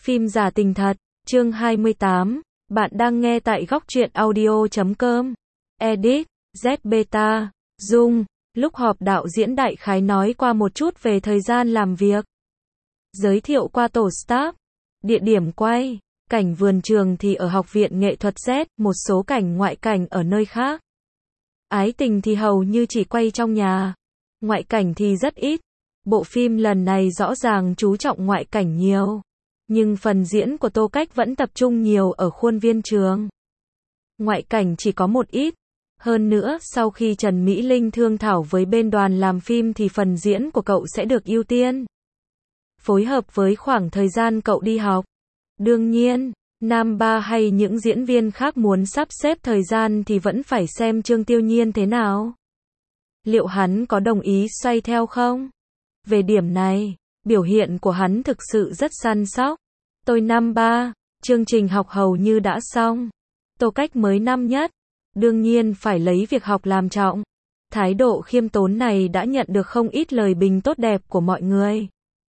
Phim giả tình thật, chương 28, bạn đang nghe tại góc truyện audio.com. Edit, Z Beta, Dung, lúc họp đạo diễn đại khái nói qua một chút về thời gian làm việc. Giới thiệu qua tổ staff, địa điểm quay, cảnh vườn trường thì ở Học viện Nghệ thuật Z, một số cảnh ngoại cảnh ở nơi khác. Ái tình thì hầu như chỉ quay trong nhà, ngoại cảnh thì rất ít. Bộ phim lần này rõ ràng chú trọng ngoại cảnh nhiều, nhưng phần diễn của Tô Cách vẫn tập trung nhiều ở khuôn viên trường. Ngoại cảnh chỉ có một ít. Hơn nữa, sau khi Trần Mỹ Linh thương thảo với bên đoàn làm phim thì phần diễn của cậu sẽ được ưu tiên. Phối hợp với khoảng thời gian cậu đi học. Đương nhiên, Nam Ba hay những diễn viên khác muốn sắp xếp thời gian thì vẫn phải xem Trương Tiêu Nhiên thế nào. Liệu hắn có đồng ý xoay theo không? Về điểm này, biểu hiện của hắn thực sự rất săn sóc. Tôi năm 3, chương trình học hầu như đã xong. Tô Cách mới năm nhất, đương nhiên phải lấy việc học làm trọng. Thái độ khiêm tốn này đã nhận được không ít lời bình tốt đẹp của mọi người.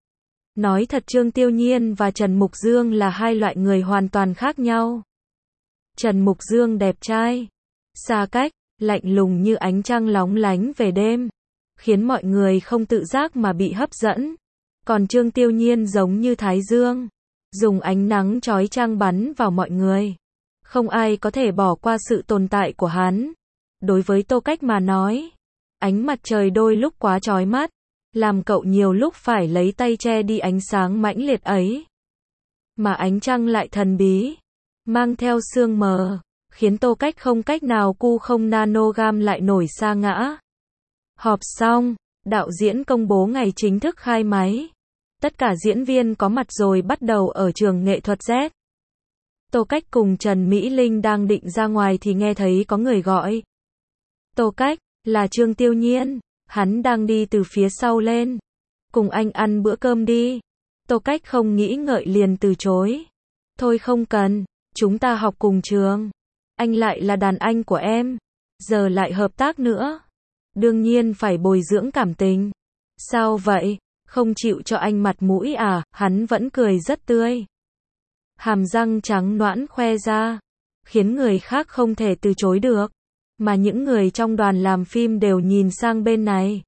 Nói thật, Trương Tiêu Nhiên và Trần Mục Dương là hai loại người hoàn toàn khác nhau. Trần Mục Dương đẹp trai, xa cách, lạnh lùng như ánh trăng lóng lánh về đêm, khiến mọi người không tự giác mà bị hấp dẫn. Còn Trương Tiêu Nhiên giống như thái dương, dùng ánh nắng chói chang bắn vào mọi người. Không ai có thể bỏ qua sự tồn tại của hắn. Đối với Tô Cách mà nói, ánh mặt trời đôi lúc quá chói mắt, làm cậu nhiều lúc phải lấy tay che đi ánh sáng mãnh liệt ấy. Mà ánh trăng lại thần bí, mang theo sương mờ, khiến Tô Cách không cách nào cu không nanogam lại nổi sa ngã. Họp xong, đạo diễn công bố ngày chính thức khai máy. Tất cả diễn viên có mặt rồi bắt đầu ở trường nghệ thuật Z. Tô Cách cùng Trần Mỹ Linh đang định ra ngoài thì nghe thấy có người gọi. Tô Cách, là Trương Tiêu Nhiên, hắn đang đi từ phía sau lên. Cùng anh ăn bữa cơm đi. Tô Cách không nghĩ ngợi liền từ chối. Thôi không cần, chúng ta học cùng trường. Anh lại là đàn anh của em, giờ lại hợp tác nữa. Đương nhiên phải bồi dưỡng cảm tình. Sao vậy, không chịu cho anh mặt mũi à? Hắn vẫn cười rất tươi. Hàm răng trắng nõn khoe ra, khiến người khác không thể từ chối được. Mà những người trong đoàn làm phim đều nhìn sang bên này.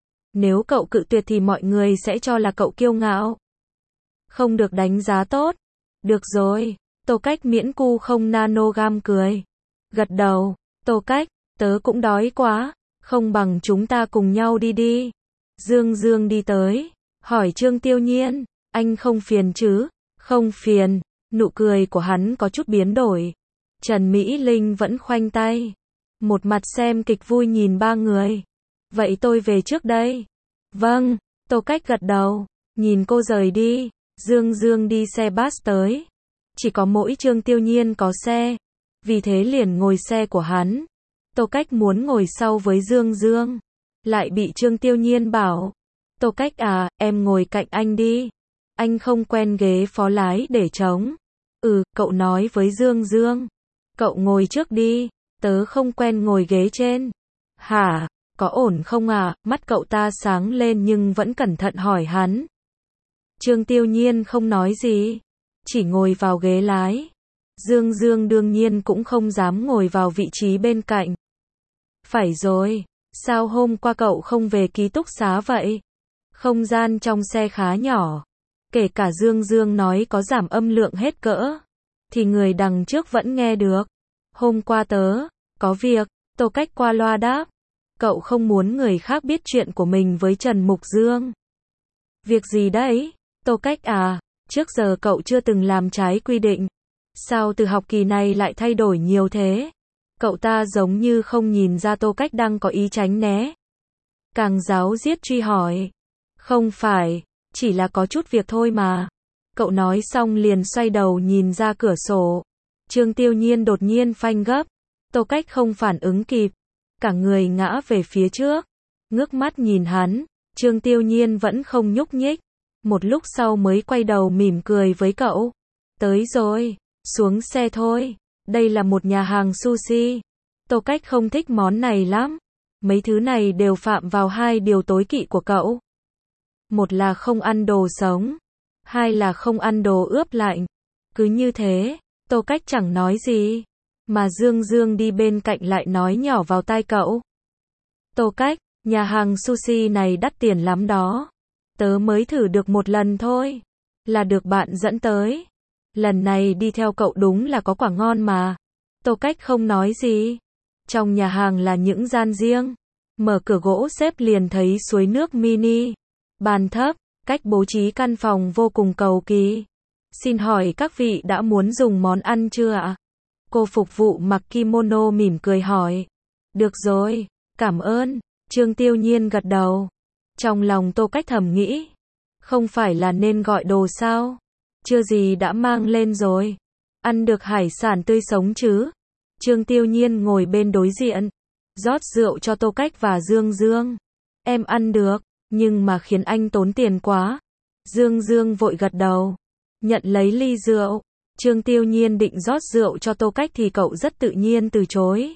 Nếu cậu cự tuyệt thì mọi người sẽ cho là cậu kiêu ngạo, không được đánh giá tốt. Được rồi, Tô Cách miễn cu không nanogam cười. Gật đầu, Tô Cách, tớ cũng đói quá, không bằng chúng ta cùng nhau đi đi. Dương Dương đi tới, hỏi Trương Tiêu Nhiên, anh không phiền chứ? Không phiền, nụ cười của hắn có chút biến đổi. Trần Mỹ Linh vẫn khoanh tay, một mặt xem kịch vui nhìn ba người. Vậy tôi về trước đây. Vâng, Tô Cách gật đầu, nhìn cô rời đi. Dương Dương đi xe bus tới. Chỉ có mỗi Trương Tiêu Nhiên có xe, vì thế liền ngồi xe của hắn. Tô Cách muốn ngồi sau với Dương Dương, lại bị Trương Tiêu Nhiên bảo, Tô Cách à, em ngồi cạnh anh đi. Anh không quen ghế phó lái để trống. Cậu nói với Dương Dương. Cậu ngồi trước đi, tớ không quen ngồi ghế trên. Hả, có ổn không à? Mắt cậu ta sáng lên nhưng vẫn cẩn thận hỏi hắn. Trương Tiêu Nhiên không nói gì, chỉ ngồi vào ghế lái. Dương Dương đương nhiên cũng không dám ngồi vào vị trí bên cạnh. Phải rồi, sao hôm qua cậu không về ký túc xá vậy? Không gian trong xe khá nhỏ. Kể cả Dương Dương nói có giảm âm lượng hết cỡ, thì người đằng trước vẫn nghe được. Hôm qua tớ có việc. Tô Cách qua loa đáp. Cậu không muốn người khác biết chuyện của mình với Trần Mục Dương. Việc gì đấy? Tô Cách à, trước giờ cậu chưa từng làm trái quy định. Sao từ học kỳ này lại thay đổi nhiều thế? Cậu ta giống như không nhìn ra Tô Cách đang có ý tránh né. Càng giáo diết truy hỏi. Không phải, chỉ là có chút việc thôi mà. Cậu nói xong liền xoay đầu nhìn ra cửa sổ. Trương Tiêu Nhiên đột nhiên phanh gấp. Tô Cách không phản ứng kịp, cả người ngã về phía trước. Ngước mắt nhìn hắn, Trương Tiêu Nhiên vẫn không nhúc nhích. Một lúc sau mới quay đầu mỉm cười với cậu. Tới rồi, xuống xe thôi. Đây là một nhà hàng sushi. Tô Cách không thích món này lắm. Mấy thứ này đều phạm vào hai điều tối kỵ của cậu. Một là không ăn đồ sống, hai là không ăn đồ ướp lạnh. Cứ như thế, Tô Cách chẳng nói gì, mà Dương Dương đi bên cạnh lại nói nhỏ vào tai cậu. Tô Cách, nhà hàng sushi này đắt tiền lắm đó. Tớ mới thử được một lần thôi, là được bạn dẫn tới. Lần này đi theo cậu đúng là có quả ngon mà. Tô Cách không nói gì. Trong nhà hàng là những gian riêng. Mở cửa gỗ xếp liền thấy suối nước mini. Bàn thấp, cách bố trí căn phòng vô cùng cầu kỳ. Xin hỏi các vị đã muốn dùng món ăn chưa ạ? Cô phục vụ mặc kimono mỉm cười hỏi. Được rồi, cảm ơn. Trương Tiêu Nhiên gật đầu. Trong lòng Tô Cách thầm nghĩ. Không phải là nên gọi đồ sao? Chưa gì đã mang lên rồi. Ăn được hải sản tươi sống chứ? Trương Tiêu Nhiên ngồi bên đối diện. Rót rượu cho Tô Cách và Dương Dương. Em ăn được, nhưng mà khiến anh tốn tiền quá. Dương Dương vội gật đầu. Nhận lấy ly rượu. Trương Tiêu Nhiên định rót rượu cho Tô Cách thì cậu rất tự nhiên từ chối.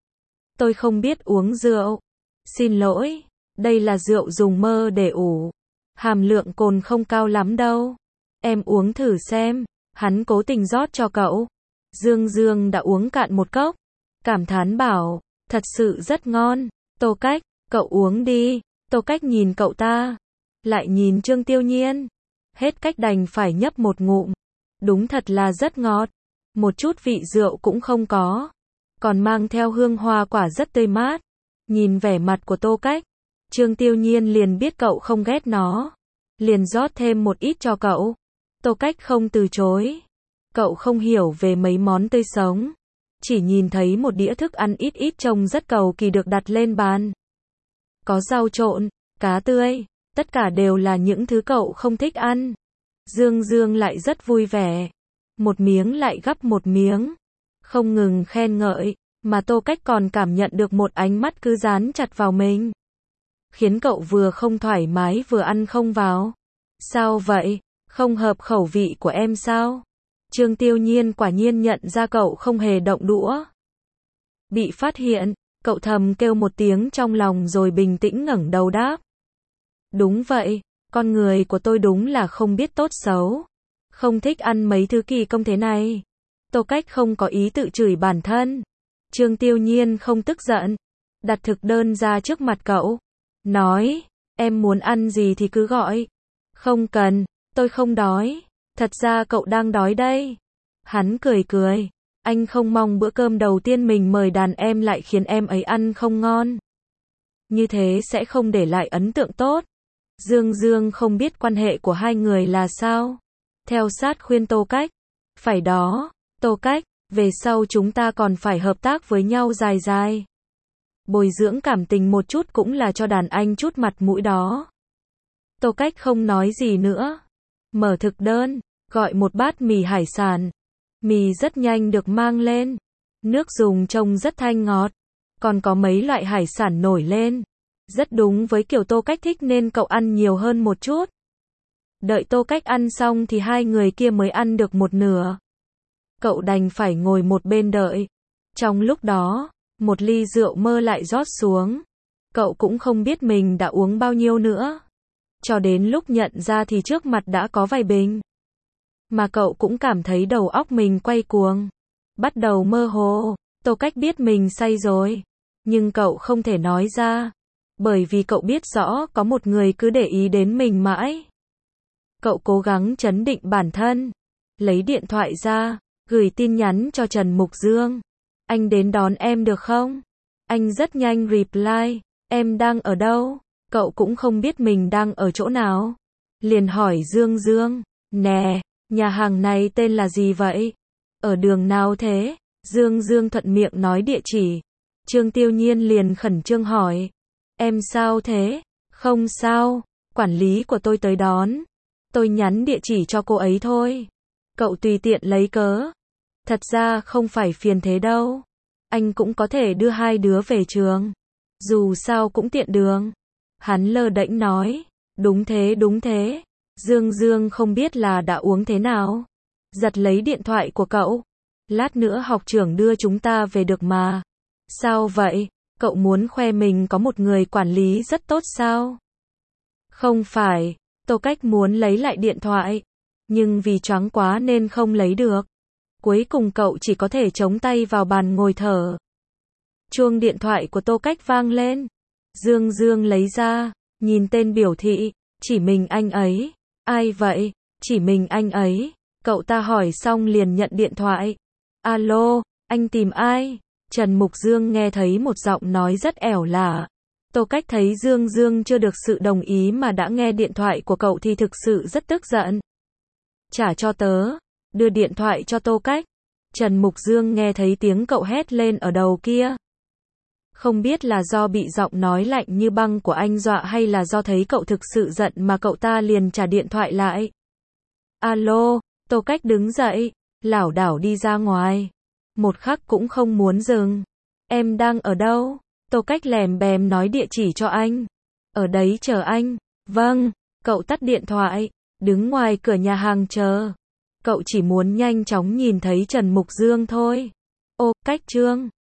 Tôi không biết uống rượu. Xin lỗi, đây là rượu dùng mơ để ủ. Hàm lượng cồn không cao lắm đâu. Em uống thử xem. Hắn cố tình rót cho cậu. Dương Dương đã uống cạn một cốc. Cảm thán bảo, thật sự rất ngon. Tô Cách, cậu uống đi. Tô Cách nhìn cậu ta. Lại nhìn Trương Tiêu Nhiên. Hết cách đành phải nhấp một ngụm. Đúng thật là rất ngọt. Một chút vị rượu cũng không có. Còn mang theo hương hoa quả rất tươi mát. Nhìn vẻ mặt của Tô Cách, Trương Tiêu Nhiên liền biết cậu không ghét nó. Liền rót thêm một ít cho cậu. Tô Cách không từ chối. Cậu không hiểu về mấy món tươi sống. Chỉ nhìn thấy một đĩa thức ăn ít ít trông rất cầu kỳ được đặt lên bàn. Có rau trộn, cá tươi, tất cả đều là những thứ cậu không thích ăn. Dương Dương lại rất vui vẻ. Một miếng lại gắp một miếng. Không ngừng khen ngợi, mà Tô Cách còn cảm nhận được một ánh mắt cứ dán chặt vào mình. Khiến cậu vừa không thoải mái vừa ăn không vào. Sao vậy? Không hợp khẩu vị của em sao? Trương Tiêu Nhiên quả nhiên nhận ra cậu không hề động đũa. Bị phát hiện, cậu thầm kêu một tiếng trong lòng rồi bình tĩnh ngẩng đầu đáp. Đúng vậy, con người của tôi đúng là không biết tốt xấu. Không thích ăn mấy thứ kỳ công thế này. Tô Cách không có ý tự chửi bản thân. Trương Tiêu Nhiên không tức giận. Đặt thực đơn ra trước mặt cậu. Nói, em muốn ăn gì thì cứ gọi. Không cần, tôi không đói. Thật ra cậu đang đói đây. Hắn cười cười. Anh không mong bữa cơm đầu tiên mình mời đàn em lại khiến em ấy ăn không ngon. Như thế sẽ không để lại ấn tượng tốt. Dương Dương không biết quan hệ của hai người là sao. Theo sát khuyên Tô Cách. Phải đó, Tô Cách, về sau chúng ta còn phải hợp tác với nhau dài dài. Bồi dưỡng cảm tình một chút cũng là cho đàn anh chút mặt mũi đó. Tô Cách không nói gì nữa. Mở thực đơn, gọi một bát mì hải sản. Mì rất nhanh được mang lên. Nước dùng trông rất thanh ngọt. Còn có mấy loại hải sản nổi lên. Rất đúng với kiểu Tô Cách thích nên cậu ăn nhiều hơn một chút. Đợi Tô Cách ăn xong thì hai người kia mới ăn được một nửa. Cậu đành phải ngồi một bên đợi. Trong lúc đó, một ly rượu mơ lại rót xuống. Cậu cũng không biết mình đã uống bao nhiêu nữa. Cho đến lúc nhận ra thì trước mặt đã có vài bình. Mà cậu cũng cảm thấy đầu óc mình quay cuồng. Bắt đầu mơ hồ. Tô Cách biết mình say rồi. Nhưng cậu không thể nói ra. Bởi vì cậu biết rõ có một người cứ để ý đến mình mãi. Cậu cố gắng trấn định bản thân. Lấy điện thoại ra. Gửi tin nhắn cho Trần Mục Dương. Anh đến đón em được không? Anh rất nhanh reply. Em đang ở đâu? Cậu cũng không biết mình đang ở chỗ nào. Liền hỏi Dương Dương. Nè, nhà hàng này tên là gì vậy? Ở đường nào thế? Dương Dương thuận miệng nói địa chỉ. Trương Tiêu Nhiên liền khẩn trương hỏi. Em sao thế? Không sao, quản lý của tôi tới đón. Tôi nhắn địa chỉ cho cô ấy thôi. Cậu tùy tiện lấy cớ. Thật ra không phải phiền thế đâu. Anh cũng có thể đưa hai đứa về trường. Dù sao cũng tiện đường. Hắn lơ đễnh nói. Đúng thế đúng thế. Dương Dương không biết là đã uống thế nào. Giật lấy điện thoại của cậu. Lát nữa học trưởng đưa chúng ta về được mà. Sao vậy? Cậu muốn khoe mình có một người quản lý rất tốt sao? Không phải. Tô Cách muốn lấy lại điện thoại. nhưng vì choáng quá nên không lấy được. Cuối cùng cậu chỉ có thể chống tay vào bàn ngồi thở. Chuông điện thoại của Tô Cách vang lên. Dương Dương lấy ra, nhìn tên biểu thị, chỉ mình anh ấy. Ai vậy? Chỉ mình anh ấy. Cậu ta hỏi xong liền nhận điện thoại. Alo, anh tìm ai? Trần Mục Dương nghe thấy một giọng nói rất ẻo lả. Tô Cách thấy Dương Dương chưa được sự đồng ý mà đã nghe điện thoại của cậu thì thực sự rất tức giận. Trả cho tớ. Đưa điện thoại cho Tô Cách. Trần Mục Dương nghe thấy tiếng cậu hét lên ở đầu kia. Không biết là do bị giọng nói lạnh như băng của anh dọa hay là do thấy cậu thực sự giận mà cậu ta liền trả điện thoại lại. Alo, Tô Cách đứng dậy, lảo đảo đi ra ngoài. Một khắc cũng không muốn dừng. Em đang ở đâu? Tô Cách lèm bèm nói địa chỉ cho anh. Ở đấy chờ anh. Vâng, cậu tắt điện thoại, đứng ngoài cửa nhà hàng chờ. Cậu chỉ muốn nhanh chóng nhìn thấy Trần Mục Dương thôi. Ô, Cách Trương.